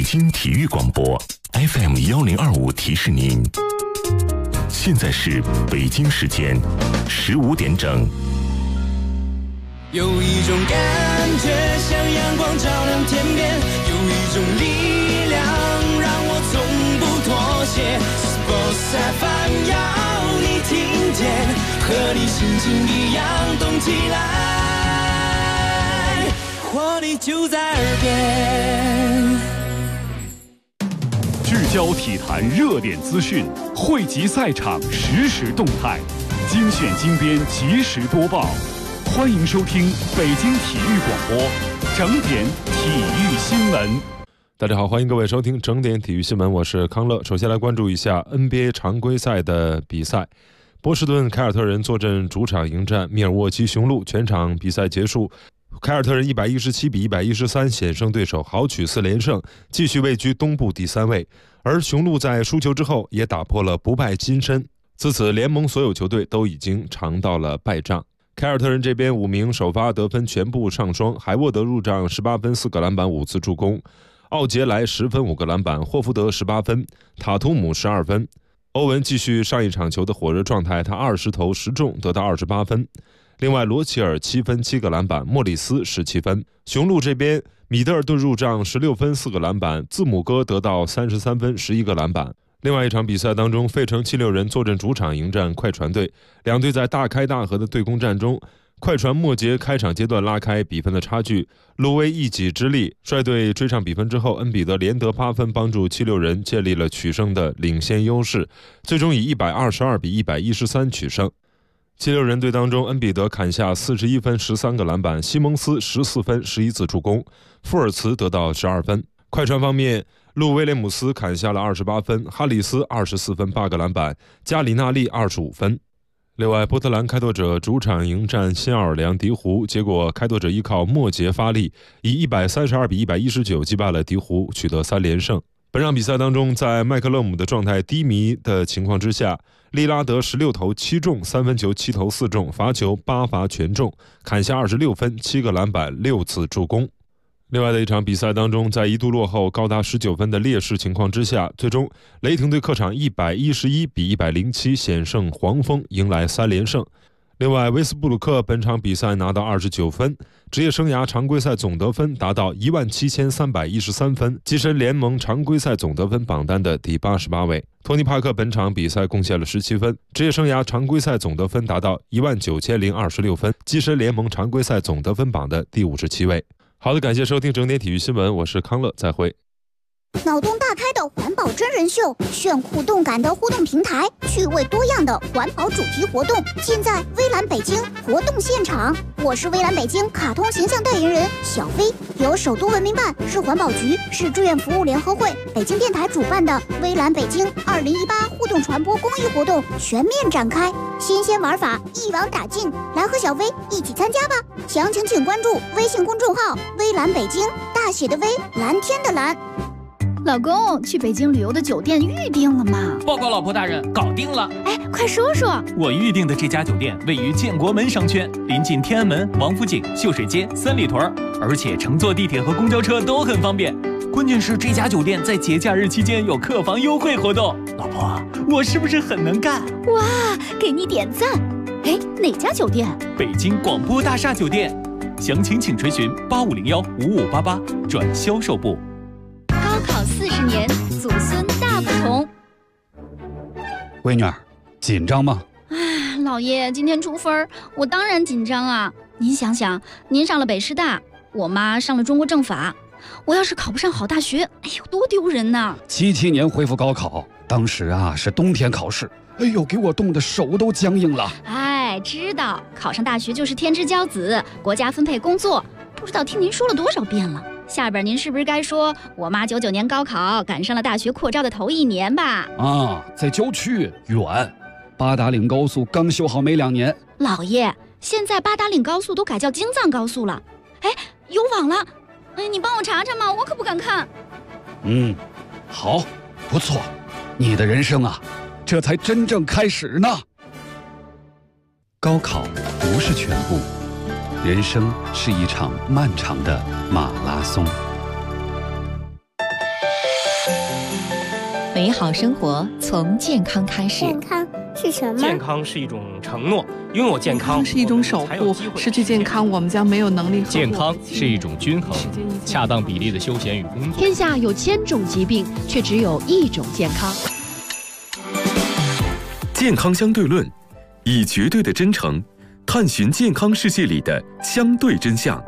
京体育广播 FM1025提示您，现在是北京时间15点整。 有一种感觉像阳光照亮天边，有一种力量让我从不妥协。Sports FM 要你听见，和你心情一样动起来，活力就在耳边。 聚焦体坛热点资讯，汇集赛场实时动态，精选精编及时播报。欢迎收听北京体育广播整点体育新闻。 大家好，欢迎各位收听整点体育新闻，我是康乐。首先来关注一下 NBA 常规赛的比赛。波士顿凯尔特人坐镇主场迎战密尔沃基雄鹿，全场比赛结束，凯尔特人117比113险胜对手，豪取4连胜，继续位居东部第3位。而雄鹿在输球之后也打破了不败金身，自此联盟所有球队都已经尝到了败仗。凯尔特人这边5名首发得分全部上双，海沃德入账18分4个篮板5次助攻，奥杰莱10分5个篮板，霍福德18分，塔图姆12分。欧文继续上一场球的火热状态，他20投10中得到28分。另外罗齐尔7分7个篮板，莫里斯17分。雄鹿这边米德尔顿入账16分4个篮板，字母哥得到33分11个篮板。另外一场比赛当中，费城76人坐镇主场迎战快船队，两队在大开大合的对攻战中，快船末节开场阶段拉开比分的差距，路威一己之力率队追上比分之后，恩比德连得8分，帮助76人建立了取胜的领先优势，最终以122比113取胜。76人队当中，恩比德砍下41分13个篮板，西蒙斯14分11次助攻，富尔茨得到12分。快船方面，路威廉姆斯砍下了28分，哈里斯24分8个篮板，加里纳利25分。另外，波特兰开拓者主场迎战新奥尔良鹈鹕，结果开拓者依靠末节发力，以132比119击败了鹈鹕，取得3连胜。本场比赛当中，在麦克勒姆的状态低迷的情况之下，利拉德16投7中，3分球7投4中，罚球8罚全中，砍下26分7个篮板6次助攻。另外的一场比赛当中，在一度落后高达19分的劣势情况之下，最终雷霆队客场111比107险胜黄蜂，迎来3连胜。另外，威斯布鲁克本场比赛拿到29分，职业生涯常规赛总得分达到17313分，跻身联盟常规赛总得分榜单的第88位。托尼·帕克本场比赛贡献了17分，职业生涯常规赛总得分达到19026分，跻身联盟常规赛总得分榜的第57位。好的，感谢收听整点体育新闻，我是康乐，再会。 脑洞大开的环保真人秀，炫酷动感的互动平台，趣味多样的环保主题活动，尽在微蓝北京活动现场。我是微蓝北京卡通形象代言人小飞，由首都文明办、市环保局、市志愿服务联合会、北京电台主办的微蓝北京2018互动传播公益活动全面展开，新鲜玩法一网打尽，来和小飞一起参加吧！详情请关注微信公众号微蓝北京，大写的微，蓝天的蓝。 老公，去北京旅游的酒店预定了吗？ 报告老婆大人，搞定了。 哎，快说说。 我预定的这家酒店位于建国门商圈，临近天安门、王府井、秀水街、三里屯，而且乘坐地铁和公交车都很方便。关键是这家酒店在节假日期间有客房优惠活动。老婆，我是不是很能干？ 哇，给你点赞。哎，哪家酒店？ 北京广播大厦酒店。详情请垂询85015588转销售部。 高考40年，祖孙大不同。 闺女儿，紧张吗？ 哎，老爷，今天出分，我当然紧张啊。您想想，您上了北师大，我妈上了中国政法，我要是考不上好大学，哎呦，多丢人呐 ！77年恢复高考，当时啊是冬天考试，哎呦，给我冻得手都僵硬了。 哎，知道考上大学就是天之骄子，国家分配工作，不知道听您说了多少遍了。下边您是不是该说我妈99年高考赶上了大学扩招的头1年吧？ 啊，在郊区远，八达岭高速刚修好没2年。 老爷，现在八达岭高速都改叫京藏高速了。哎，有网了，哎，你帮我查查嘛，我可不敢看。 好，不错，你的人生啊，这才真正开始呢。高考不是全部，人生是一场漫长的马拉松。 美好生活从健康开始。 健康是什么？ 健康是一种承诺，拥有健康是一种守护，失去健康我们将没有能力。 健康是一种均衡，恰当比例的休闲与工作。 天下有1000种疾病，却只有1种健康。 健康相对论，以绝对的真诚探寻健康世界里的相对真相。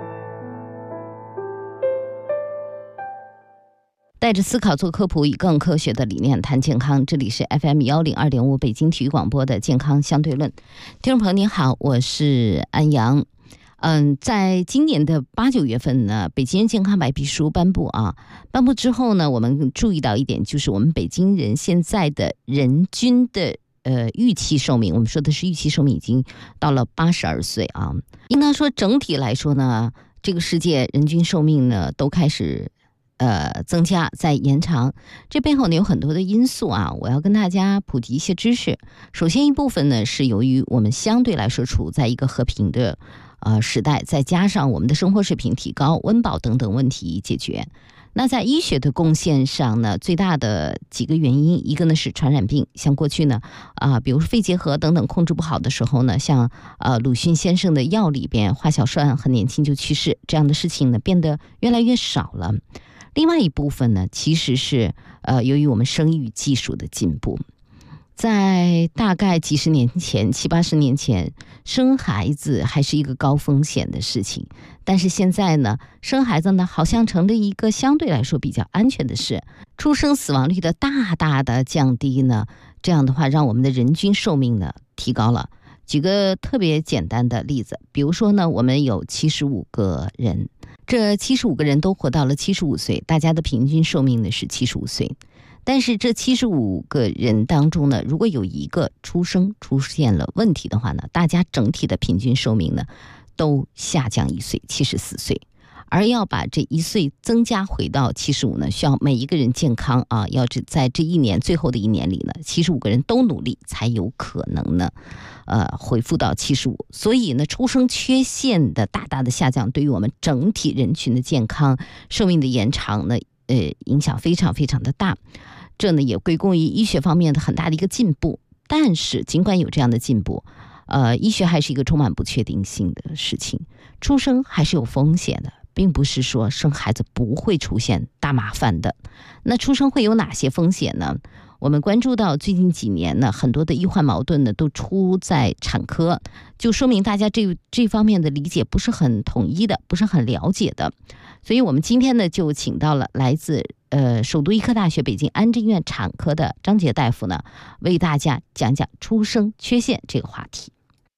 带着思考做科普，以更科学的理念谈健康。这里是 FM102.5 北京体育广播的健康相对论。听众朋友您好，我是安阳。在今年的8、9月份呢，北京人健康白皮书颁布之后呢，我们注意到一点，就是我们北京人现在的人均的预期寿命，我们说的是预期寿命已经到了82岁啊。应该说整体来说呢，这个世界人均寿命呢都开始增加，在延长。这背后呢有很多的因素啊，我要跟大家普及一些知识。首先一部分呢是由于我们相对来说处在一个和平的时代，再加上我们的生活水平提高，温饱等等问题解决。那在医学的贡献上呢，最大的几个原因，一个呢是传染病，像过去呢比如说肺结核等等控制不好的时候呢，像鲁迅先生的药里边华小栓很年轻就去世，这样的事情呢变得越来越少了。另外一部分呢，其实是由于我们生育技术的进步。在大概几十年前，70、80年前，生孩子还是一个高风险的事情，但是现在呢，生孩子呢好像成了一个相对来说比较安全的事，出生死亡率的大大的降低呢，这样的话让我们的人均寿命呢提高了。举个特别简单的例子，比如说呢，我们有75个人，这75个人都活到了75岁，大家的平均寿命呢是75岁。但是这75个人当中呢，如果有一个出现了问题的话呢，大家整体的平均寿命呢都下降1岁，74岁。而要把这1岁增加回到75呢，需要每一个人健康要在这一年最后的1年里呢，75个人都努力才有可能呢恢复到75。所以呢，出生缺陷的大大的下降，对于我们整体人群的健康寿命的延长呢影响非常非常的大。这呢也归功于医学方面的很大的一个进步。但是尽管有这样的进步，医学还是一个充满不确定性的事情，出生还是有风险的，并不是说生孩子不会出现大麻烦的。那出生会有哪些风险呢？我们关注到最近几年呢，很多的医患矛盾呢都出在产科，就说明大家这方面的理解不是很统一的，不是很了解的。所以我们今天呢就请到了来自首都医科大学北京安贞医院产科的张杰大夫呢，为大家讲讲出生缺陷这个话题。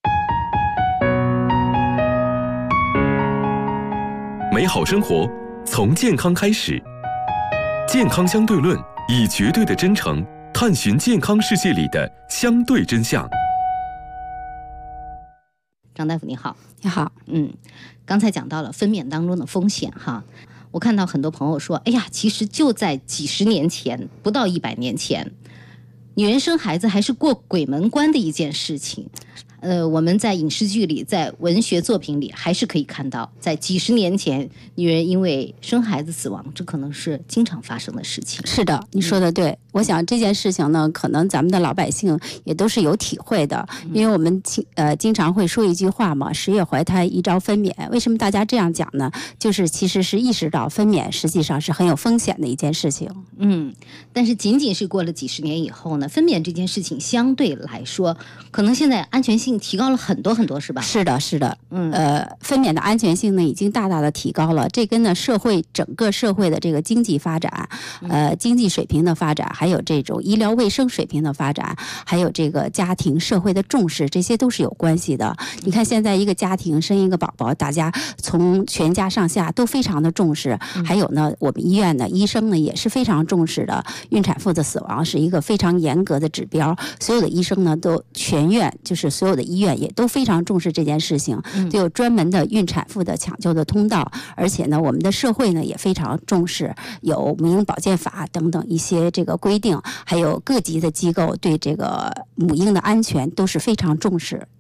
美好生活从健康开始，健康相对论，以绝对的真诚探寻健康世界里的相对真相。 张大夫你好。 你好。 刚才讲到了分娩当中的风险哈，我看到很多朋友说，哎呀，其实就在几十年前，不到100年前，女人生孩子还是过鬼门关的一件事情。我们在影视剧里，在文学作品里还是可以看到，在几十年前，女人因为生孩子死亡，这可能是经常发生的事情。 是的，你说的对。我想这件事情呢，可能咱们的老百姓也都是有体会的，因为我们经常会说一句话嘛，10月怀胎，1朝分娩。为什么大家这样讲呢？就是其实是意识到分娩实际上是很有风险的一件事情。 但是仅仅是过了几十年以后呢，分娩这件事情相对来说，可能现在安全性提高了很多很多，是吧？ 是的，是的。分娩的安全性呢已经大大的提高了，这跟呢整个社会的这个经济发展，经济水平的发展，还有这种医疗卫生水平的发展，还有这个家庭社会的重视，这些都是有关系的。你看现在一个家庭生一个宝宝，大家从全家上下都非常的重视。还有呢，我们医院的医生呢也是非常重视的，孕产妇的死亡是一个非常严格的指标，所有的医生呢都全院就是所有的医院也都非常重视这件事情，都有专门的孕产妇的抢救的通道。而且呢，我们的社会呢也非常重视，有母婴保健法等等一些这个规定，还有各级的机构对这个母婴的安全都是非常重视。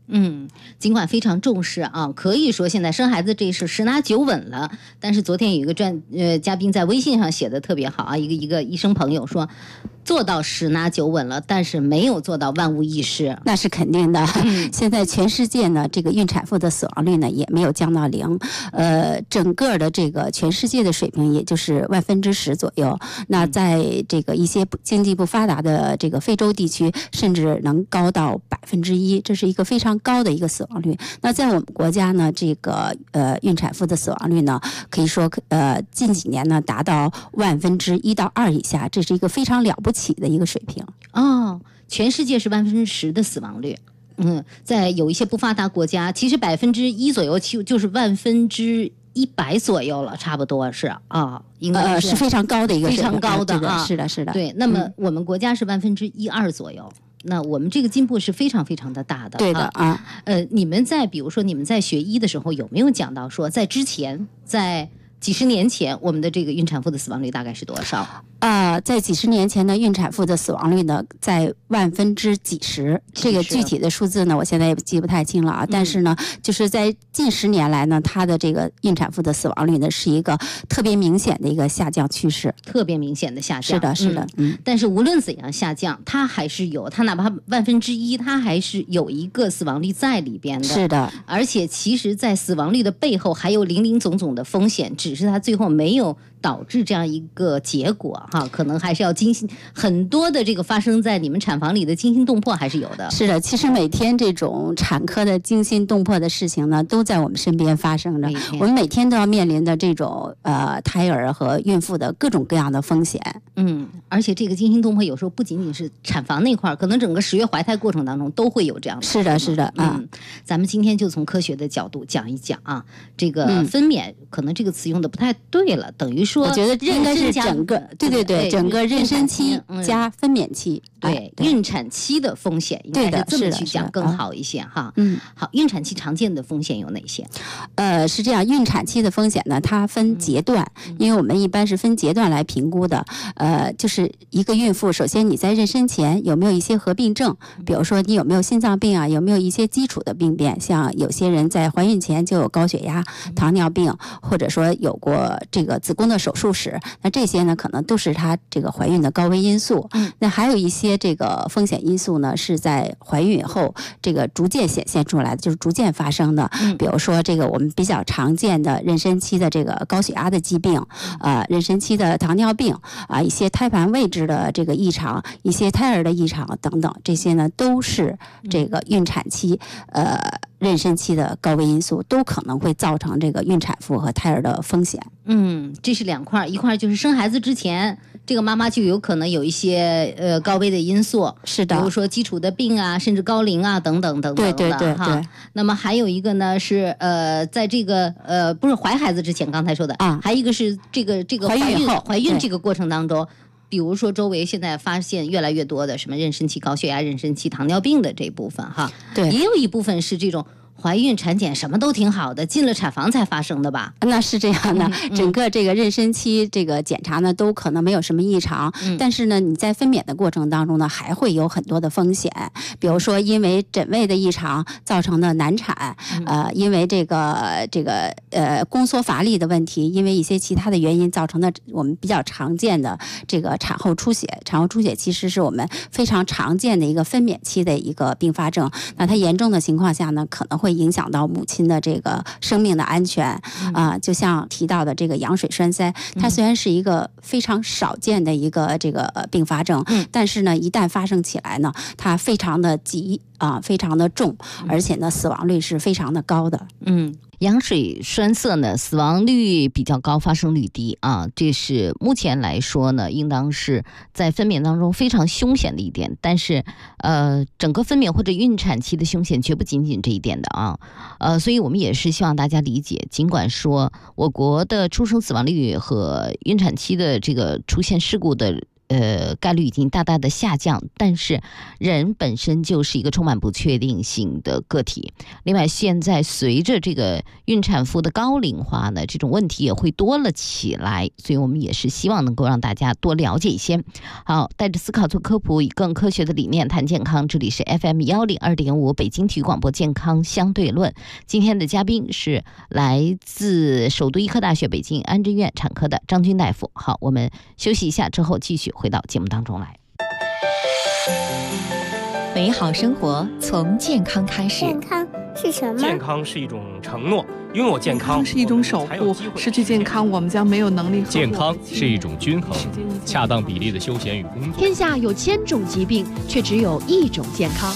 尽管非常重视啊，可以说现在生孩子这事十拿九稳了。但是昨天有一个嘉宾在微信上写的特别好啊，一个医生朋友说，做到十拿九稳了，但是没有做到万无一失。 那是肯定的。现在全世界呢，这个孕产妇的死亡率呢也没有降到0，整个的这个全世界的水平也就是10%左右。那在这个一些经济不发达的这个非洲地区，甚至能高到1%，这是一个非常高的一个死亡率。那在我们国家呢，这个孕产妇的死亡率呢，可以说近几年呢达到1%到2以下，这是一个非常了不起的一个水平。 全世界是10%的死亡率。在有一些不发达国家，其实1%左右就是1%100左右了，差不多是应该是非常高的一个水平， 非常高的是的，是的。 对，那么我们国家是1%1、2左右。那我们这个进步是非常非常的大的。 对的你们比如说你们在学医的时候，有没有讲到说，在之前，在几十年前，我们的这个孕产妇的死亡率大概是多少？ 在几十年前的孕产妇的死亡率呢，在1%几十，这个具体的数字呢，我现在也记不太清了啊。但是呢，就是在近10年来呢，它的这个孕产妇的死亡率呢，是一个特别明显的一个下降趋势， 特别明显的下降。 是的，是的。 但是无论怎样下降，它还是有，它哪怕1%，它还是有一个死亡率在里边的。 是的， 而且其实，在死亡率的背后还有林林总总的风险，只是它最后没有导致这样一个结果可能还是要很多的这个发生在你们产房里的惊心动魄还是有的。 是的，其实每天这种产科的惊心动魄的事情呢，都在我们身边发生着。我们每天都要面临的这种胎儿和孕妇的各种各样的风险。 而且这个惊心动魄有时候不仅仅是产房那块，可能整个10月怀胎过程当中都会有这样的。 是的，是的。 咱们今天就从科学的角度讲一讲这个分娩，可能这个词用的不太对了，等于说我觉得应该是整个对整个妊娠期加分娩期。 对，孕产期的风险应该是这么去讲更好一些好，孕产期常见的风险有哪些？ 是这样，孕产期的风险呢，它分阶段，因为我们一般是分阶段来评估的。就是一个孕妇，首先你在妊娠前有没有一些合并症，比如说你有没有心脏病有没有一些基础的病变，像有些人在怀孕前就有高血压、糖尿病，或者说有过这个子宫的手术史，那这些呢可能都是她这个怀孕的高危因素。那还有一些这个风险因素呢，是在怀孕以后这个逐渐显现出来的，就是逐渐发生的。比如说这个我们比较常见的妊娠期的这个高血压的疾病，妊娠期的糖尿病一些胎盘位置的这个异常，一些胎儿的异常等等，这些呢都是这个孕产期妊娠期的高危因素，都可能会造成这个孕产妇和胎儿的风险。 这是2块，一块就是生孩子之前，这个妈妈就有可能有一些高危的因素， 是的， 比如说基础的病甚至高龄等等等等的。 对。 那么还有一个呢是在这个不是怀孩子之前，刚才说的还有一个是这个怀孕这个过程当中。比如说周围现在发现越来越多的什么妊娠期高血压、妊娠期糖尿病的这一部分对， 也有一部分是这种怀孕产检什么都挺好的，进了产房才发生的吧？ 那是这样的，整个这个妊娠期这个检查呢，都可能没有什么异常，但是呢，你在分娩的过程当中呢，还会有很多的风险，比如说因为诊位的异常造成的难产，因为这个宫缩乏力的问题，因为一些其他的原因造成的我们比较常见的这个产后出血。产后出血其实是我们非常常见的一个分娩期的一个并发症，那它严重的情况下呢，可能会影响到母亲的这个生命的安全就像提到的这个羊水栓塞，它虽然是一个非常少见的一个这个并发症，但是呢，一旦发生起来呢，它非常的急非常的重，而且呢，死亡率是非常的高的。 羊水栓塞呢，死亡率比较高，发生率低这是目前来说呢，应当是在分娩当中非常凶险的一点。但是整个分娩或者孕产期的凶险绝不仅仅这一点的所以我们也是希望大家理解，尽管说我国的出生死亡率和孕产期的这个出现事故的概率已经大大的下降，但是人本身就是一个充满不确定性的个体。另外，现在随着这个孕产妇的高龄化呢，这种问题也会多了起来，所以我们也是希望能够让大家多了解一些。好，带着思考做科普，以更科学的理念谈健康，这里是 FM102.5 北京体育广播健康相对论。今天的嘉宾是来自首都医科大学北京安贞医院产科的张军大夫。好，我们休息一下之后继续回到节目当中来。 美好生活从健康开始。 健康是什么？ 健康是一种承诺，拥有健康是一种守护，失去健康我们将没有能力。 健康是一种均衡、恰当比例的休闲与工作。 天下有1000种疾病，却只有1种健康。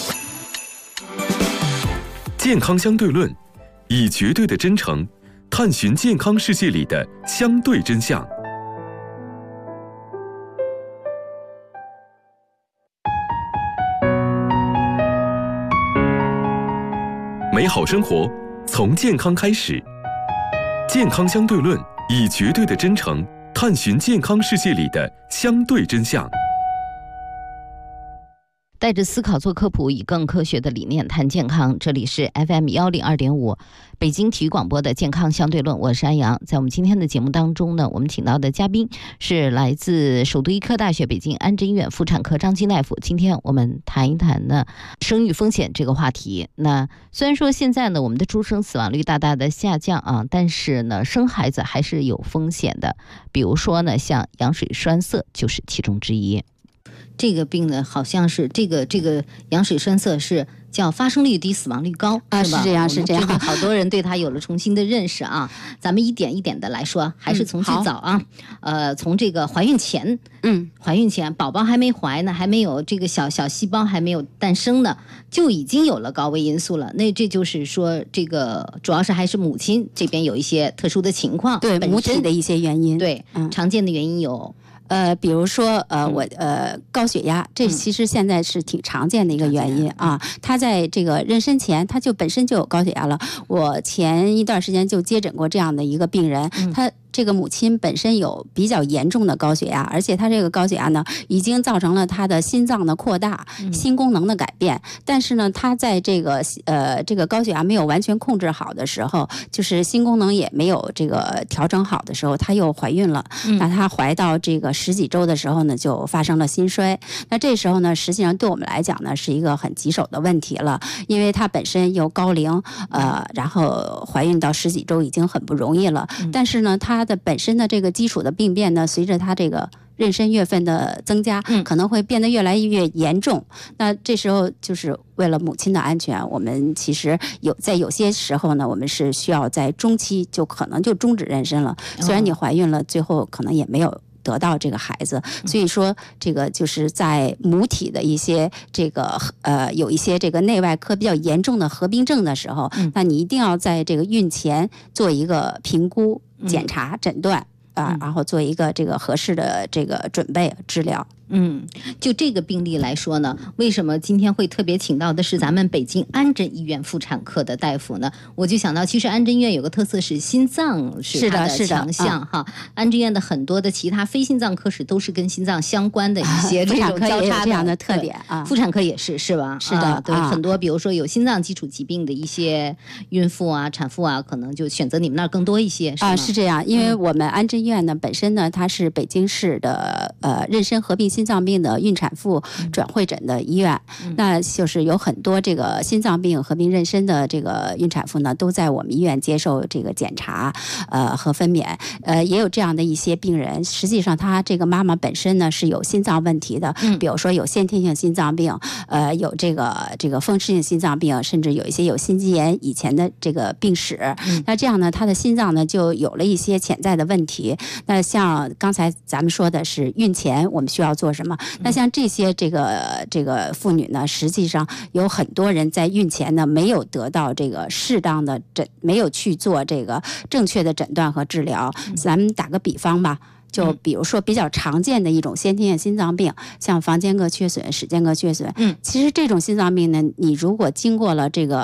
健康相对论，以绝对的真诚探寻健康世界里的相对真相。美好生活从健康开始，健康相对论以绝对的真诚探寻健康世界里的相对真相。 带着思考做科普，以更科学的理念谈健康。这里是 FM102.5 北京体育广播的健康相对论，我是安阳。在我们今天的节目当中呢，我们请到的嘉宾是来自首都医科大学北京安贞医院妇产科张军大夫。今天我们谈一谈呢生育风险这个话题。那虽然说现在呢我们的出生死亡率大大的下降啊，但是呢生孩子还是有风险的。比如说呢，像羊水栓塞就是其中之一。这个病呢，好像是这个羊水栓塞是叫发生率低、死亡率高，是吧？ 是这样，是这样。 好多人对它有了重新的认识啊。咱们一点一点的来说，还是从最早啊，从这个怀孕前，怀孕前宝宝还没怀呢，还没有这个小细胞还没有诞生呢，就已经有了高危因素了。那这就是说，这个主要是还是母亲这边有一些特殊的情况， 对母体的一些原因， 对，常见的原因有。 比如说高血压，这其实现在是挺常见的一个原因啊。他在这个妊娠前，他就本身就有高血压了。我前一段时间就接诊过这样的一个病人，他这个母亲本身有比较严重的高血压，而且他这个高血压呢，已经造成了他的心脏的扩大、心功能的改变。但是呢，他在这个高血压没有完全控制好的时候，就是心功能也没有这个调整好的时候，她又怀孕了。那她怀到这个10几周的时候呢，就发生了心衰。那这时候呢，实际上对我们来讲呢，是一个很棘手的问题了，因为她本身又高龄，然后怀孕到10几周已经很不容易了。但是呢，她的本身的这个基础的病变呢，随着她这个妊娠月份的增加，可能会变得越来越严重。那这时候就是为了母亲的安全，我们其实在有些时候呢，我们是需要在中期就可能就终止妊娠了。虽然你怀孕了，最后可能也没有得到这个孩子。所以说这个就是在母体的一些这个有一些这个内外科比较严重的合并症的时候，那你一定要在这个孕前做一个评估、检查、诊断然后做一个这个合适的这个准备治疗。 就这个病例来说呢，为什么今天会特别请到的是咱们北京安贞医院妇产科的大夫呢？我就想到，其实安贞医院有个特色是心脏是它的强项哈。安贞医院的很多的其他非心脏科室都是跟心脏相关的一些这种交叉这样的特点啊。 妇产科也是吧？ 是的， 对，很多比如说有心脏基础疾病的一些孕妇啊、产妇啊，可能就选择你们那儿更多一些，是吗？ 是这样，因为我们安贞医院呢本身呢，它是北京市的妊娠合并心脏病的孕产妇转会诊的医院，那就是有很多这个心脏病合并妊娠的这个孕产妇呢，都在我们医院接受这个检查和分娩。也有这样的一些病人，实际上她这个妈妈本身呢是有心脏问题的，比如说有先天性心脏病，有这个风湿性心脏病，甚至有一些有心肌炎以前的这个病史。那这样呢，她的心脏呢就有了一些潜在的问题。那像刚才咱们说的是孕前我们需要做什么？那像这些这个妇女呢，实际上有很多人在孕前呢没有得到这个适当的没有去做这个正确的诊断和治疗。咱们打个比方吧，就比如说比较常见的一种先天性心脏病，像房间膈缺损、室间膈缺损。其实这种心脏病呢，你如果经过了这个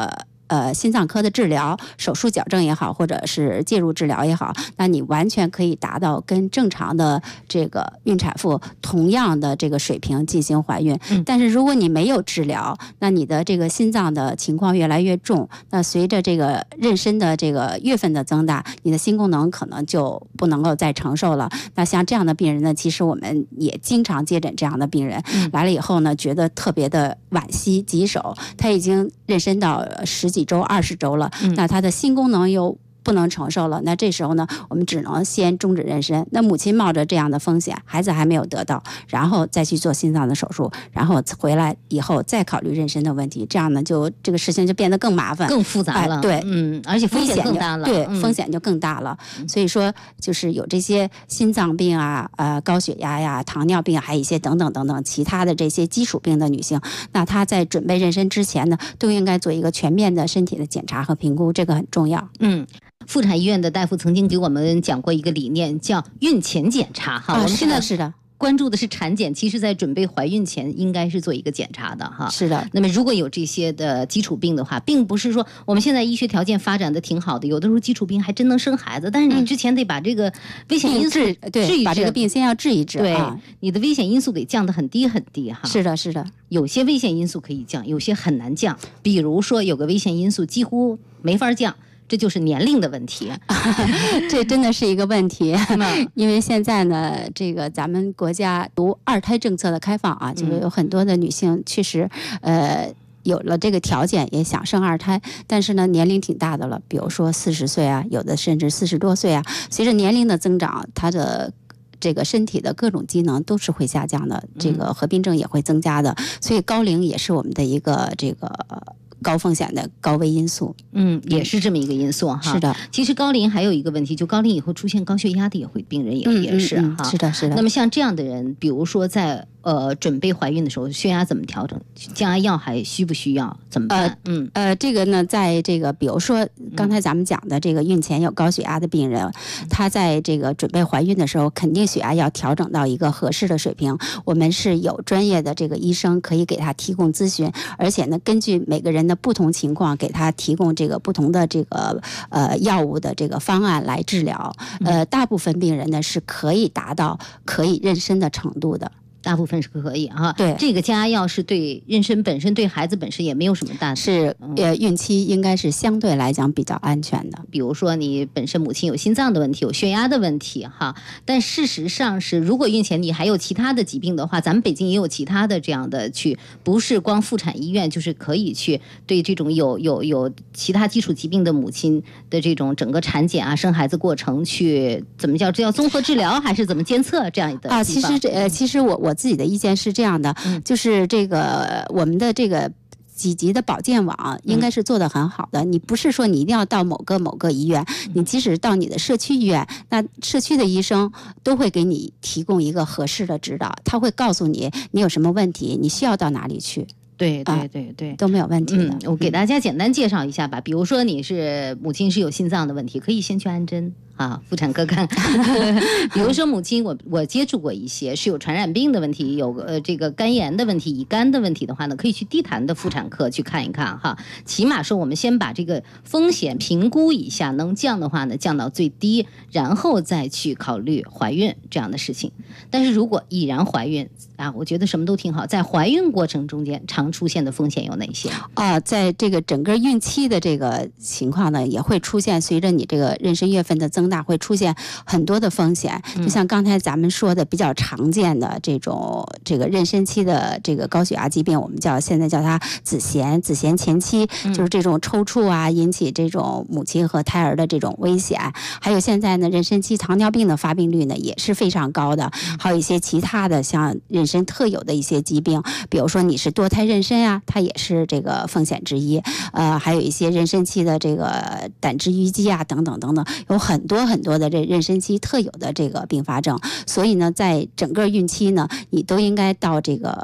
心脏科的治疗，手术矫正也好，或者是介入治疗也好，那你完全可以达到跟正常的这个孕产妇同样的这个水平进行怀孕。但是如果你没有治疗，那你的这个心脏的情况越来越重，那随着这个妊娠的这个月份的增大，你的心功能可能就不能够再承受了。那像这样的病人呢，其实我们也经常接诊这样的病人，来了以后呢，觉得特别的惋惜棘手，他已经妊娠到10几周、20周了，那他的心功能又不能承受了，那这时候呢，我们只能先终止妊娠。那母亲冒着这样的风险，孩子还没有得到，然后再去做心脏的手术，然后回来以后再考虑妊娠的问题，这样呢，就这个事情就变得更麻烦、 更复杂了。 对， 而且风险更大了。 对，风险就更大了。所以说，就是有这些心脏病啊、高血压呀、糖尿病，还有一些等等等等其他的这些基础病的女性，那她在准备妊娠之前呢，都应该做一个全面的身体的检查和评估，这个很重要。 妇产医院的大夫曾经给我们讲过一个理念，叫孕前检查哈。我们现在是的。 关注的是产检，其实在准备怀孕前应该是做一个检查的哈。 是的。 那么如果有这些的基础病的话，并不是说我们现在医学条件发展的挺好的，有的时候基础病还真能生孩子，但是你之前得把这个危险因素治一治， 把这个病先要治一治。 对，你的危险因素得降得很低很低哈。 是的，是的。 有些危险因素可以降，有些很难降。比如说有个危险因素几乎没法降。这就是年龄的问题， 这真的是一个问题。因为现在呢，这个咱们国家读2胎政策的开放啊，就是有很多的女性确实有了这个条件，也想生2胎，但是呢，年龄挺大的了，比如说40岁啊，有的甚至40多岁啊。随着年龄的增长，她的这个身体的各种机能都是会下降的，这个合并症也会增加的，所以高龄也是我们的一个这个高风险的高危因素。 也是这么一个因素哈。 是的。 其实高龄还有一个问题，就高龄以后出现高血压的病人也是哈。 是的，是的。 那么像这样的人，比如说在准备怀孕的时候，血压怎么调整？降压药还需不需要？怎么办？ 这个呢，在这个比如说刚才咱们讲的这个孕前有高血压的病人，他在这个准备怀孕的时候，肯定血压要调整到一个合适的水平。我们是有专业的这个医生可以给他提供咨询，而且呢，根据每个人的不同情况，给他提供这个不同的这个药物的这个方案来治疗。大部分病人呢是可以达到可以妊娠的程度的。 大部分是可以哈。 对， 这个降压药是对妊娠本身对孩子本身也没有什么大的。 是孕期应该是相对来讲比较安全的。 比如说你本身母亲有心脏的问题，有血压的问题哈，但事实上是如果孕前你还有其他的疾病的话，咱们北京也有其他的这样的不是光妇产医院，就是可以去对这种有其他基础疾病的母亲的这种整个产检啊、生孩子过程去怎么叫这叫综合治疗还是怎么监测这样的啊？其实我自己的意见是这样的，就是这个我们的这个几级的保健网应该是做得很好的。你不是说你一定要到某个医院，你即使到你的社区医院，那社区的医生都会给你提供一个合适的指导，他会告诉你有什么问题，你需要到哪里去。 对， 都没有问题的。 我给大家简单介绍一下吧。比如说你是母亲是有心脏的问题，可以先去安针啊，妇产科看。比如说母亲，我接触过一些是有传染病的问题，有这个肝炎的问题、乙肝的问题的话呢，可以去地坛的妇产科去看一看哈。起码说我们先把这个风险评估一下，能降的话呢降到最低，然后再去考虑怀孕这样的事情。但是如果已然怀孕啊，我觉得什么都挺好。在怀孕过程中间常出现的风险有哪些啊？在这个整个孕期的这个情况呢，也会出现随着你这个妊娠月份的增大，会出现很多的风险。就像刚才咱们说的比较常见的这个妊娠期的这个高血压疾病，我们现在叫它子痫前期，就是这种抽搐啊，引起这种母亲和胎儿的这种危险。还有现在呢，妊娠期糖尿病的发病率呢也是非常高的，还有一些其他的像妊娠特有的一些疾病，比如说你是多胎妊娠啊，它也是这个风险之一。还有一些妊娠期的这个胆汁淤积啊，等等等等，有很多很多的这妊娠期特有的这个并发症。所以呢，在整个孕期呢，你都应该到这个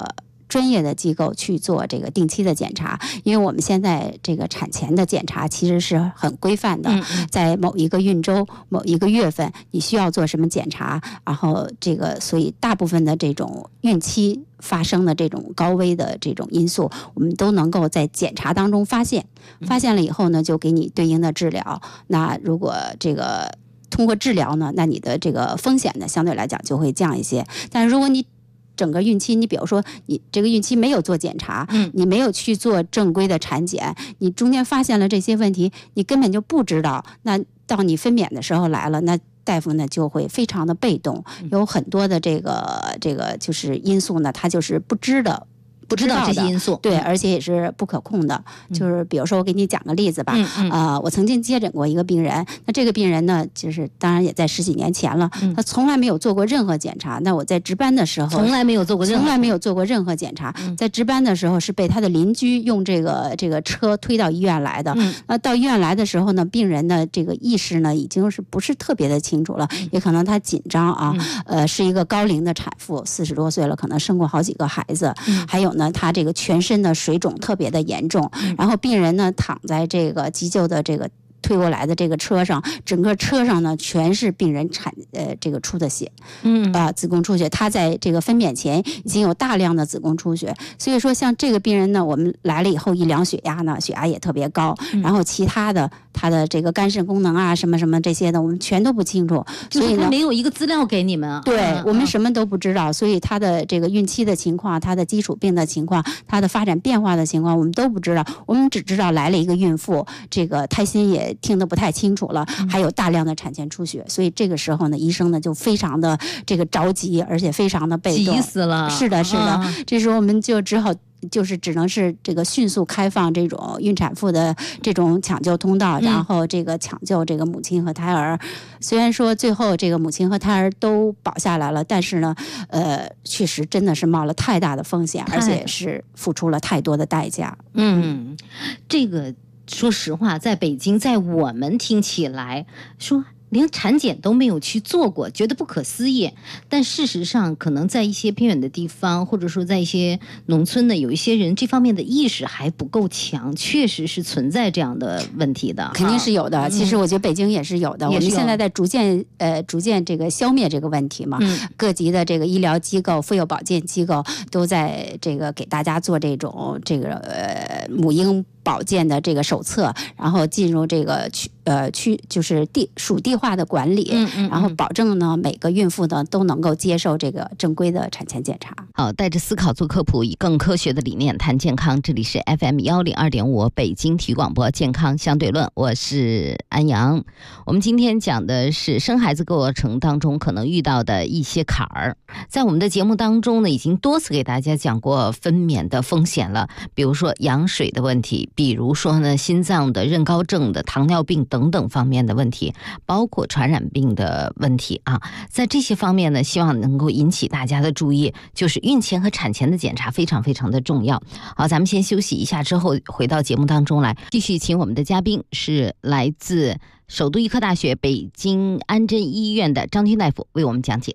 专业的机构去做这个定期的检查，因为我们现在这个产前的检查其实是很规范的，在某一个孕周、某一个月份，你需要做什么检查，然后这个所以大部分的这种孕期发生的这种高危的这种因素，我们都能够在检查当中发现了以后呢，就给你对应的治疗。那如果这个通过治疗呢，那你的这个风险呢相对来讲就会降一些。但是如果你整个孕期，你比如说你这个孕期没有做检查，你没有去做正规的产检，你中间发现了这些问题，你根本就不知道，那到你分娩的时候来了，那大夫呢就会非常的被动，有很多的这个就是因素呢，他就是不知道这些因素， 对，而且也是不可控的。就是比如说，我给你讲个例子吧。我曾经接诊过一个病人，那这个病人呢，就是当然也在10几年前了，他从来没有做过任何检查。那我在值班的时候， 从来没有做过任何检查。 在值班的时候是被他的邻居用这个车推到医院来的。到医院来的时候呢，病人的这个意识呢已经是不是特别的清楚了，也可能他紧张啊。是一个高龄的产妇，40多岁了，可能生过好几个孩子，还有呢，他这个全身的水肿特别的严重，然后病人呢躺在这个急救的这个推过来的这个车上，整个车上呢全是病人这个出的血，子宫出血。他在这个分娩前已经有大量的子宫出血，所以说像这个病人呢，我们来了以后一量血压呢，血压也特别高，然后其他的他的这个肝肾功能啊什么什么这些的，我们全都不清楚， 所以呢没有一个资料给你们。 对，我们什么都不知道，所以他的这个孕期的情况，他的基础病的情况，他的发展变化的情况，我们都不知道，我们只知道来了一个孕妇，这个胎心也听得不太清楚了，还有大量的产前出血，所以这个时候呢，医生呢就非常的这个着急，而且非常的被动， 急死了。 是的，这时候我们就只能是这个迅速开放这种孕产妇的这种抢救通道，然后这个抢救这个母亲和胎儿。虽然说最后这个母亲和胎儿都保下来了，但是呢，确实真的是冒了太大的风险，而且是付出了太多的代价。 这个说实话，在北京，在我们听起来说连产检都没有去做过，觉得不可思议。但事实上，可能在一些偏远的地方，或者说在一些农村呢，有一些人这方面的意识还不够强，确实是存在这样的问题的。 肯定是有的。其实我觉得北京也是有的。我们现在在逐渐这个消灭这个问题嘛。各级的这个医疗机构、妇幼保健机构都在这个给大家做这种母婴保健的这个手册，然后进入这个就是属地化的管理，然后保证呢每个孕妇呢都能够接受这个正规的产前检查。 好，带着思考做科普，以更科学的理念谈健康。这里是 FM102.5 北京体育广播健康相对论，我是安阳。我们今天讲的是生孩子过程当中可能遇到的一些坎儿。在我们的节目当中呢，已经多次给大家讲过分娩的风险了，比如说羊水的问题，比如说呢心脏的、妊高症的、糖尿病等等方面的问题，包括传染病的问题啊。在这些方面呢，希望能够引起大家的注意，就是孕前和产前的检查非常非常的重要。好，咱们先休息一下，之后回到节目当中来，继续请我们的嘉宾是来自首都医科大学北京安贞医院的张军大夫为我们讲解。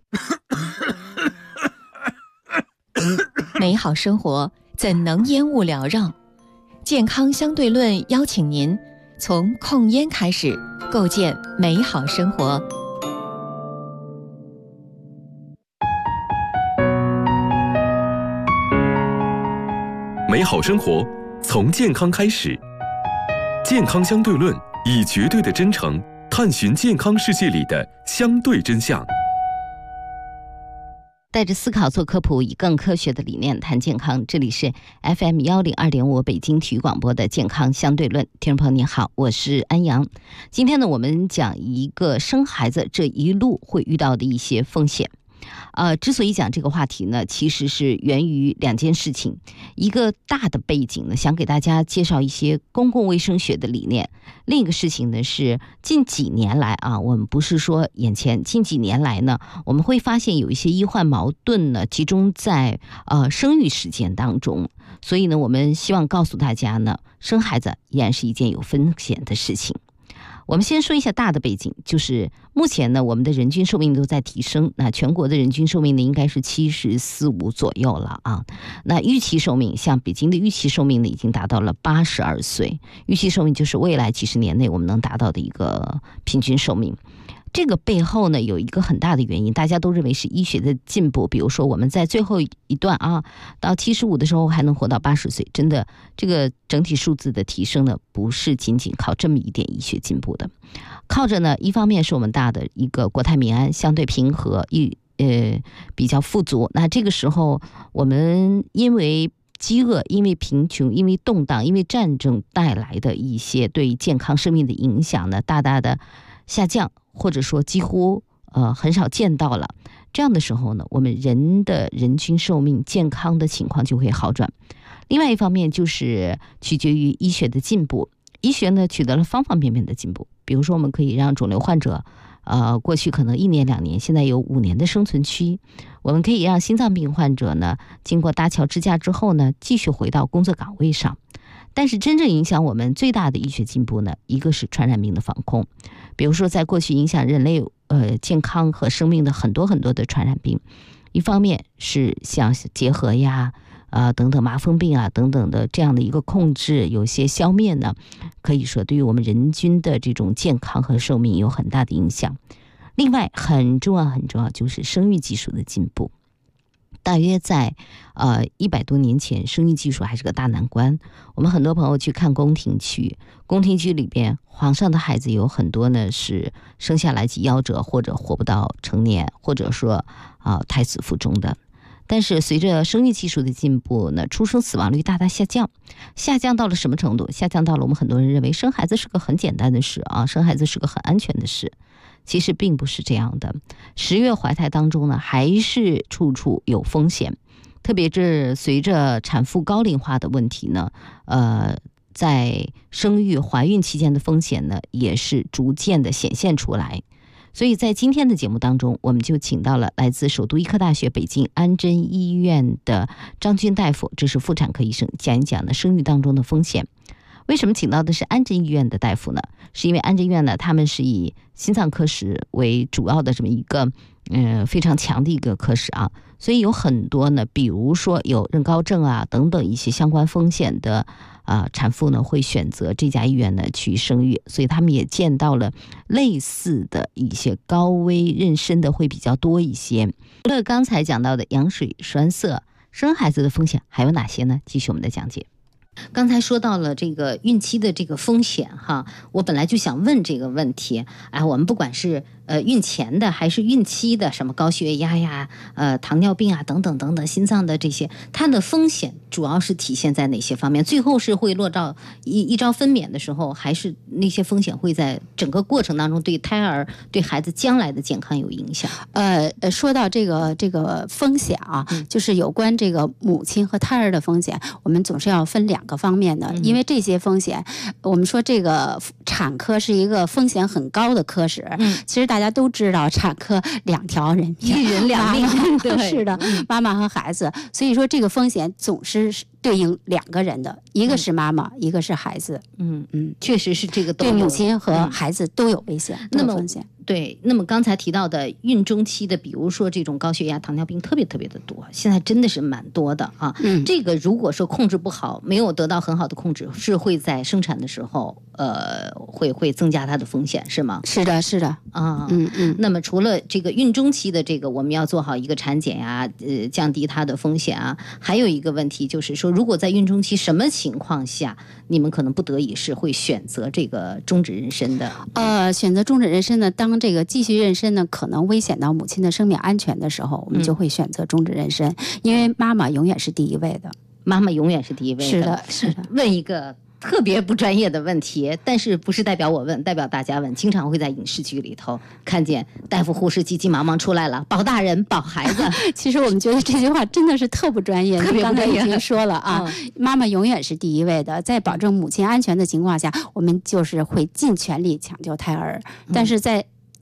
美好生活怎能烟雾缭绕？健康相对论邀请您从控烟开始，构建美好生活。 美好生活从健康开始，健康相对论以绝对的真诚探寻健康世界里的相对真相。 带着思考做科普，以更科学的理念谈健康。这里是 FM102.5 北京体育广播的健康相对论。听众朋友你好，我是安阳。今天呢，我们讲一个生孩子这一路会遇到的一些风险。之所以讲这个话题呢，其实是源于两件事情。一个大的背景呢，想给大家介绍一些公共卫生学的理念。另一个事情呢，是近几年来啊，我们不是说眼前，近几年来呢，我们会发现有一些医患矛盾呢，集中在生育时间当中。所以呢，我们希望告诉大家呢，生孩子依然是一件有风险的事情。 我们先说一下大的背景，就是目前呢，我们的人均寿命都在提升，那全国的人均寿命呢应该是74、75左右了啊。那预期寿命，像北京的预期寿命呢已经达到了82岁，预期寿命就是未来几十年内我们能达到的一个平均寿命。这个背后呢有一个很大的原因，大家都认为是医学的进步，比如说我们在最后一段啊，到75的时候还能活到80岁，真的这个整体数字的提升呢，不是仅仅靠这么一点医学进步的，靠着呢一方面是我们大的一个国泰民安相对平和，比较富足。那这个时候我们因为饥饿、因为贫穷、因为动荡、因为战争带来的一些对健康生命的影响呢，大大的下降，或者说几乎很少见到了。这样的时候呢，我们人的人均寿命健康的情况就会好转。另外一方面就是取决于医学的进步，医学呢取得了方方面面的进步，比如说我们可以让肿瘤患者过去可能1年2年，现在有5年的生存期。我们可以让心脏病患者呢经过搭桥支架之后呢继续回到工作岗位上。但是真正影响我们最大的医学进步呢，一个是传染病的防控，比如说在过去影响人类健康和生命的很多的传染病，一方面是像结核呀等等麻风病啊等等的这样的一个控制，有些消灭呢，可以说对于我们人均的这种健康和寿命有很大的影响。另外很重要就是生育技术的进步。大约在100多年前，生育技术还是个大难关。我们很多朋友去看宫廷剧，宫廷剧里边皇上的孩子有很多呢是生下来即夭折，或者活不到成年，或者说胎死腹中的。但是随着生育技术的进步呢，出生死亡率大大下降到了什么程度？下降到了我们很多人认为生孩子是个很简单的事啊，生孩子是个很安全的事。其实并不是这样的，10月怀胎当中呢，还是处处有风险，特别是随着产妇高龄化的问题呢，在生育怀孕期间的风险呢，也是逐渐的显现出来。所以在今天的节目当中，我们就请到了来自首都医科大学北京安贞医院的张军大夫，这是妇产科医生，讲一讲呢生育当中的风险。为什么请到的是安贞医院的大夫呢？是因为安贞医院呢，他们是以心脏科室为主要的这么一个非常强的一个科室啊，所以有很多呢，比如说有妊高症啊等等一些相关风险的产妇呢，会选择这家医院呢去生育，所以他们也见到了类似的一些高危妊娠的会比较多一些。除了刚才讲到的羊水栓塞，生孩子的风险还有哪些呢？继续我们的讲解。刚才说到了这个孕期的这个风险哈，我本来就想问这个问题，我们不管是孕前的还是孕期的，什么高血压呀、糖尿病啊等等等等，心脏的这些，它的风险主要是体现在哪些方面？最后是会落到一朝分娩的时候，还是那些风险会在整个过程当中对胎儿、对孩子将来的健康有影响？ 说到这个风险啊，就是有关这个母亲和胎儿的风险，我们总是要分2个方面的，因为这些风险，我们说这个产科是一个风险很高的科室，其实大家都知道，产科2条人命， 一人2命， 对，是的，妈妈和孩子，所以说这个风险总是对应2个人的，一个是妈妈，一个是孩子。 确实是这个对母亲和孩子都有危险， 那么风险。 对，那么刚才提到的孕中期的，比如说这种高血压、糖尿病，特别的多，现在真的是蛮多的啊。这个如果说控制不好，没有得到很好的控制，是会在生产的时候，会增加它的风险，是吗？ 是的，是的啊。那么除了这个孕中期的这个，我们要做好一个产检呀，降低它的风险啊。还有一个问题就是说，如果在孕中期什么情况下，你们可能不得已是会选择这个终止妊娠的？ 选择终止妊娠呢，当这个继续妊娠呢可能危险到母亲的生命安全的时候，我们就会选择终止妊娠，因为妈妈永远是第一位的。 妈妈永远是第一位的。 是的，是的。 问一个特别不专业的问题，但是不是代表我问，代表大家问。经常会在影视剧里头看见大夫护士急急忙忙出来了，保大人保孩子。 其实我们觉得这句话真的是特不专业， 特别不专业。 刚才已经说了啊，妈妈永远是第一位的，在保证母亲安全的情况下，我们就是会尽全力抢救胎儿，但是在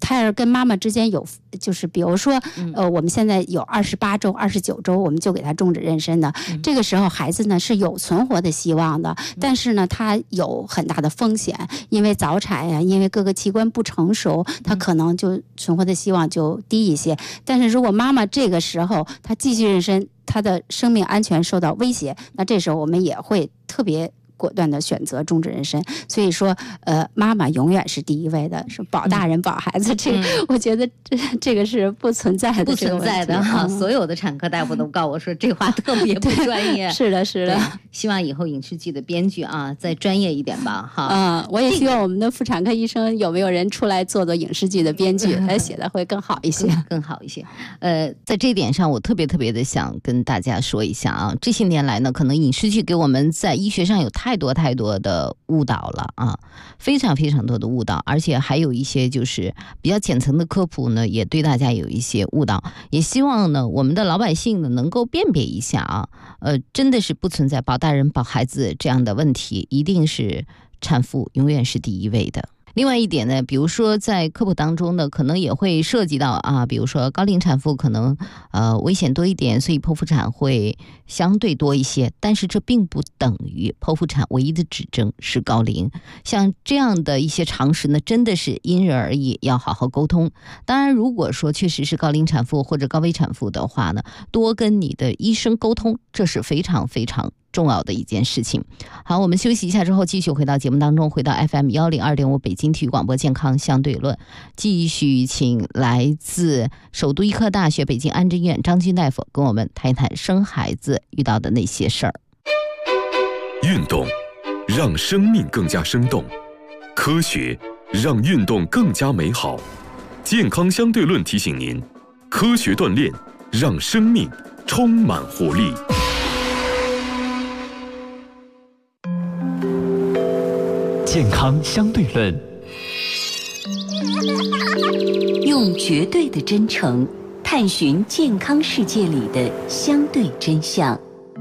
胎儿跟妈妈之间有，就是比如说，我们现在有28周、29周，我们就给他终止妊娠的。这个时候孩子呢是有存活的希望的，但是呢，他有很大的风险，因为早产呀，因为各个器官不成熟，他可能就存活的希望就低一些。但是如果妈妈这个时候她继续妊娠，她的生命安全受到威胁，那这时候我们也会特别果断的选择终止妊娠。所以说，妈妈永远是第一位的，是保大人保孩子。这个我觉得这个是不存在的， 不存在的哈。所有的产科大夫都告我说这话特别不专业。 是的，是的。 希望以后影视剧的编剧啊再专业一点吧哈。 我也希望我们的妇产科医生有没有人出来做影视剧的编剧，他写的会更好一些， 更好一些。在这一点上，我特别的想跟大家说一下啊，这些年来呢，可能影视剧给我们在医学上有太多的误导了啊，非常多的误导，而且还有一些就是比较浅层的科普呢，也对大家有一些误导。也希望呢，我们的老百姓呢能够辨别一下啊，真的是不存在保大人保孩子这样的问题，一定是产妇永远是第一位的。另外一点呢，比如说在科普当中呢，可能也会涉及到啊，比如说高龄产妇可能危险多一点，所以剖腹产会相对多一些，但是这并不等于剖腹产唯一的指征是高龄。像这样的一些常识呢，真的是因人而异，要好好沟通。当然，如果说确实是高龄产妇或者高危产妇的话呢，多跟你的医生沟通，这是非常重要的一件事情。好，我们休息一下之后，继续回到节目当中，回到 FM 102.5北京体育广播健康相对论，继续请来自首都医科大学北京安贞医院张军大夫跟我们谈一谈生孩子遇到的那些事儿。 运动让生命更加生动，科学让运动更加美好。健康相对论提醒您，科学锻炼让生命充满活力。 健康相对论， 用绝对的真诚探寻健康世界里的相对真相。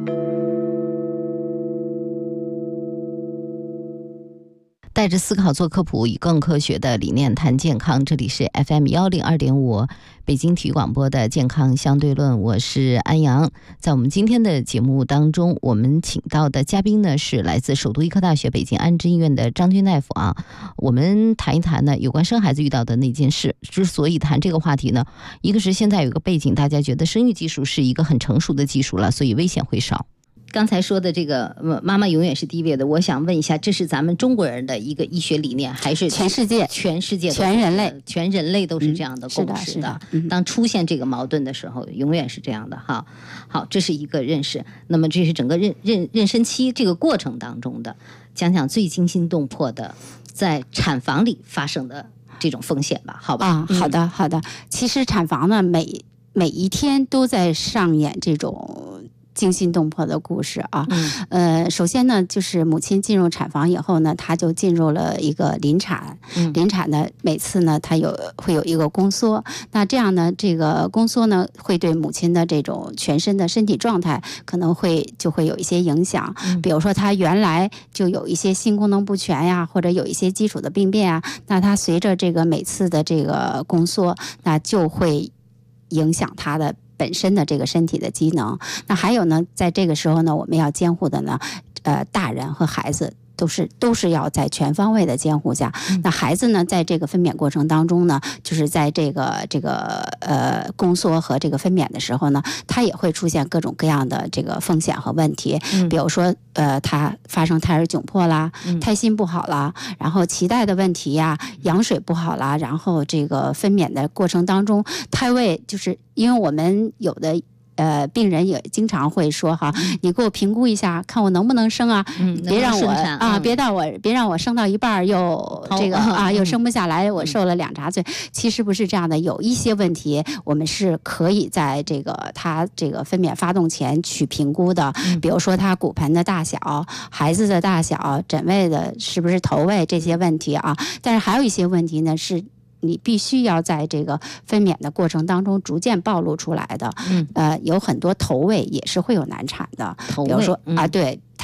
带着思考做科普，以更科学的理念谈健康。这里是 FM 102.5北京体育广播的健康相对论，我是安阳。在我们今天的节目当中，我们请到的嘉宾呢是来自首都医科大学北京安贞医院的张军大夫啊。我们谈一谈呢有关生孩子遇到的那件事。之所以谈这个话题呢，一个是现在有一个背景，大家觉得生育技术是一个很成熟的技术了，所以危险会少。刚才说的这个妈妈永远是第一位的，我想问一下，这是咱们中国人的一个医学理念，还是全世界全人类都是这样的共识的？当出现这个矛盾的时候，永远是这样的哈。好，这是一个认识。那么这是整个妊娠期这个过程当中的，讲讲最惊心动魄的在产房里发生的这种风险吧，好吧？ 好的。其实产房呢，每一天都在上演这种惊心动魄的故事啊。首先呢，就是母亲进入产房以后呢，她就进入了一个临产。临产呢，每次呢，它会有一个宫缩。那这样呢，这个宫缩呢，会对母亲的这种全身的身体状态可能就会有一些影响。比如说，她原来就有一些性功能不全呀，或者有一些基础的病变啊，那她随着这个每次的这个宫缩，那就会影响她的本身的这个身体的机能。那还有呢，在这个时候呢，我们要监护的呢，大人和孩子都是要在全方位的监护下。那孩子呢，在这个分娩过程当中呢，就是在这个宫缩和这个分娩的时候呢，他也会出现各种各样的这个风险和问题。比如说他发生胎儿窘迫啦，胎心不好啦，然后脐带的问题呀，羊水不好啦，然后这个分娩的过程当中，胎位就是因为我们有的病人也经常会说哈，你给我评估一下，看我能不能生啊？别让我啊，别让我生到一半又这个又生不下来，我受了2轧罪。其实不是这样的，有一些问题我们是可以在他这个分娩发动前去评估的，比如说他骨盆的大小、孩子的大小、枕位的是不是头位这些问题啊。但是还有一些问题呢是你必须要在这个分娩的过程当中逐渐暴露出来的。有很多头位也是会有难产的，比如说对。胎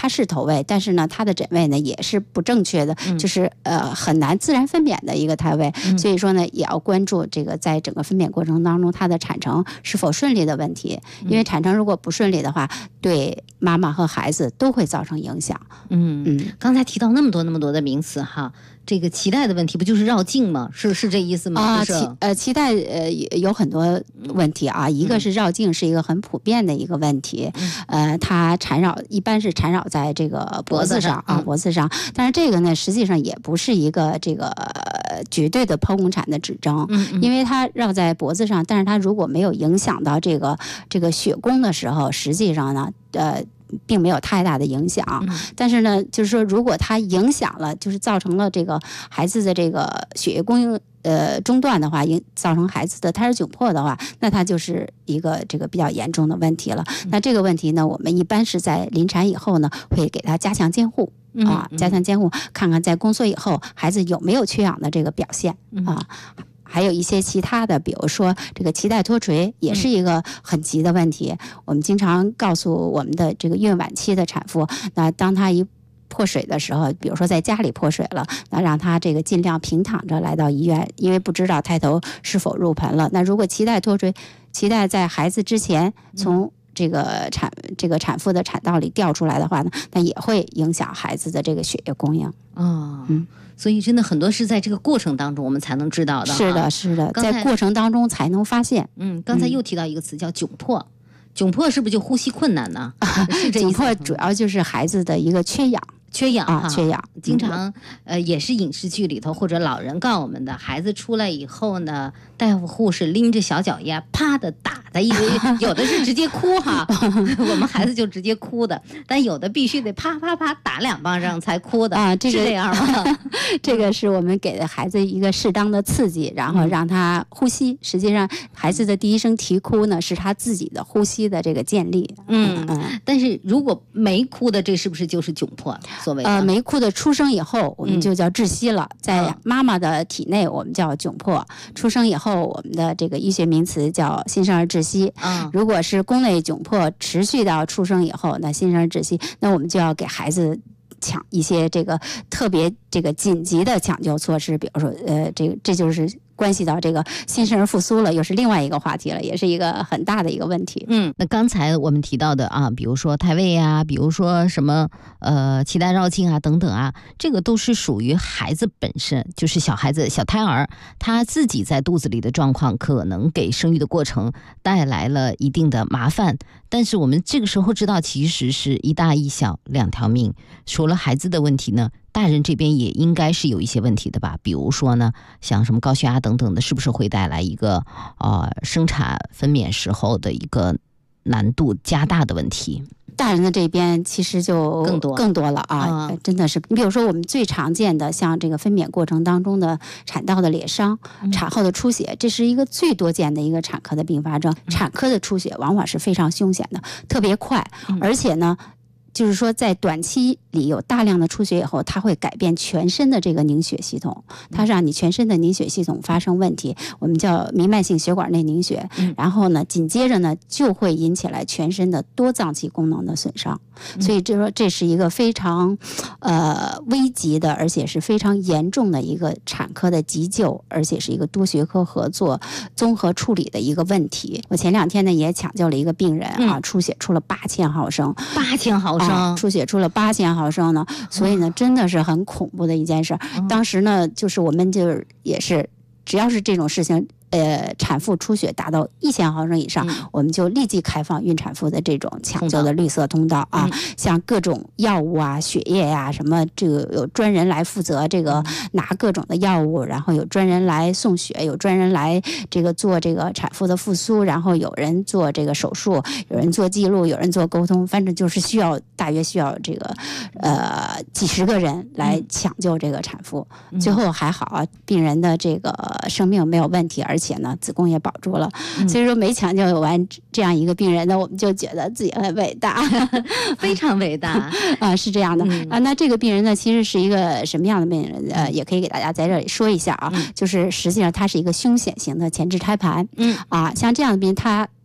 它是头位，但是呢它的诊位呢也是不正确的，就是很难自然分娩的一个胎位，所以说呢也要关注这个在整个分娩过程当中它的产程是否顺利的问题，因为产程如果不顺利的话，对妈妈和孩子都会造成影响。 刚才提到那么多的名词哈，这个脐带的问题不就是绕颈吗？是这意思吗？ 脐带有很多问题啊，一个是绕颈是一个很普遍的一个问题，它一般是缠绕在这个脖子上啊，脖子上，但是这个呢实际上也不是一个这个绝对的剖宫产的指征，因为它绕在脖子上，但是它如果没有影响到这个血宫的时候，实际上呢并没有太大的影响，但是呢，就是说，如果它影响了，就是造成了这个孩子的这个血液供应中断的话，造成孩子的胎儿窘迫的话，那它就是一个这个比较严重的问题了。那这个问题呢，我们一般是在临产以后呢，会给他加强监护加强监护，看看在宫缩以后孩子有没有缺氧的这个表现还有一些其他的，比如说这个脐带脱垂也是一个很急的问题。我们经常告诉我们的这个孕晚期的产妇，那当她一破水的时候，比如说在家里破水了，那让她这个尽量平躺着来到医院，因为不知道胎头是否入盆了。那如果脐带脱垂，脐带在孩子之前从这个产妇的产道里掉出来的话呢，那也会影响孩子的这个血液供应。 所以真的很多是在这个过程当中我们才能知道的。 是的，在过程当中才能发现。 刚才又提到一个词叫窘迫，窘迫是不是就呼吸困难呢？是这意思。 窘迫主要就是孩子的一个缺氧。 缺氧经常也是影视剧里头或者老人告我们的，孩子出来以后呢，大夫护士拎着小脚丫啪的打的，因为有的是直接哭哈，我们孩子就直接哭的，但有的必须得啪啪啪打2巴掌才哭的是这样吗？ 这个是我们给孩子一个适当的刺激，然后让他呼吸。实际上孩子的第一声啼哭呢，是他自己的呼吸的这个建立。 但是如果没哭的，这是不是就是窘迫？ 没哭的出生以后我们就叫窒息了，在妈妈的体内我们叫窘迫，出生以后我们的这个医学名词叫新生儿窒息。如果是宫内窘迫持续到出生以后，那新生儿窒息，那我们就要给孩子抢一些这个特别这个紧急的抢救措施，比如说这就是关系到这个新生儿复苏了，又是另外一个话题了，也是一个很大的一个问题。 那刚才我们提到的啊，比如说胎位啊，比如说什么脐带绕颈啊等等啊，这个都是属于孩子本身，就是小孩子小胎儿他自己在肚子里的状况，可能给生育的过程带来了一定的麻烦。但是我们这个时候知道，其实是一大一小2条命，除了孩子的问题呢，大人这边也应该是有一些问题的吧？比如说呢，像什么高血压等等的，是不是会带来一个生产分娩时候的一个难度加大的问题？ 大人的这边其实就更多了啊，真的是。你比如说我们最常见的，像这个分娩过程当中的产道的裂伤、产后的出血，这是一个最多见的一个产科的并发症。产科的出血往往是非常凶险的，特别快，而且呢，就是说在短期里有大量的出血以后，它会改变全身的这个凝血系统，它让你全身的凝血系统发生问题，我们叫弥漫性血管内凝血。然后呢，紧接着呢就会引起来全身的多脏器功能的损伤。所以这是一个非常危急的，而且是非常严重的一个产科的急救，而且是一个多学科合作综合处理的一个问题。我前2天呢也抢救了一个病人啊，出血出了8000毫升 ，8000毫升， 出血出了8000毫升呢，所以呢真的是很恐怖的一件事。当时呢就是我们就是也是只要是这种事情，产妇出血达到1000毫升以上，我们就立即开放孕产妇的这种抢救的绿色通道啊，像各种药物啊、血液呀、什么，这个有专人来负责这个拿各种的药物，然后有专人来送血，有专人来这个做这个产妇的复苏，然后有人做这个手术，有人做记录，有人做沟通，反正就是大约需要这个几十个人来抢救这个产妇。最后还好啊，病人的这个生命没有问题，而且呢子宫也保住了。所以说没抢救完这样一个病人呢，我们就觉得自己很伟大非常伟大是这样的那这个病人呢其实是一个什么样的病人，也可以给大家在这里说一下啊，就是实际上它是一个凶险型的前置胎盘像这样的病人，他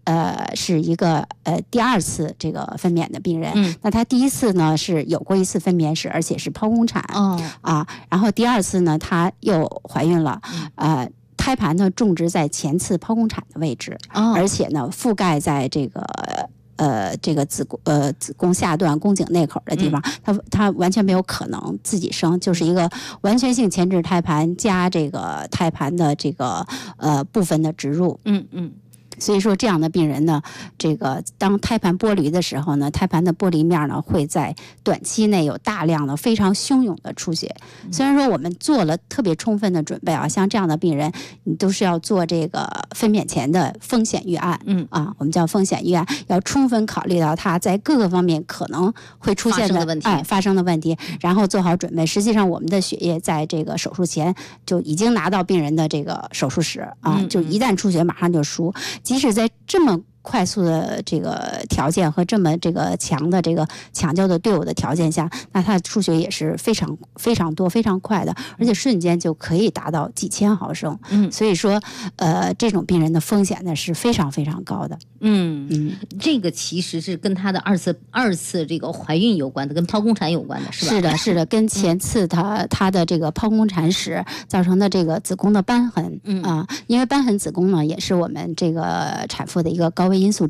是一个第2次这个分娩的病人。那他第1次呢是有过1次分娩史，而且是剖宫产然后第2次呢他又怀孕了，胎盘呢种植在前次剖宫产的位置，而且呢覆盖在这个子宫下段宫颈内口的地方，它完全没有可能自己生，就是一个完全性前置胎盘加这个胎盘的这个部分的植入。所以说这样的病人呢，这个当胎盘剥离的时候呢，胎盘的剥离面呢会在短期内有大量的非常汹涌的出血。虽然说我们做了特别充分的准备像这样的病人，你都是要做这个分娩前的风险预案，我们叫风险预案，要充分考虑到他在各个方面可能会出现的发生的问题，然后做好准备。实际上我们的血液在这个手术前就已经拿到病人的这个手术室就一旦出血马上就输。即使在这么快速的这个条件和这么这个强的这个抢救的队伍的条件下，那它的出血也是非常非常多、非常快的，而且瞬间就可以达到几千毫升。所以说，这种病人的风险呢是非常非常高的。 这个其实是跟他的二次这个怀孕有关的，跟剖宫产有关的，是吧？ 是的，跟前次他的这个剖宫产史造成的这个子宫的瘢痕因为瘢痕子宫呢也是我们这个产妇的一个高危因素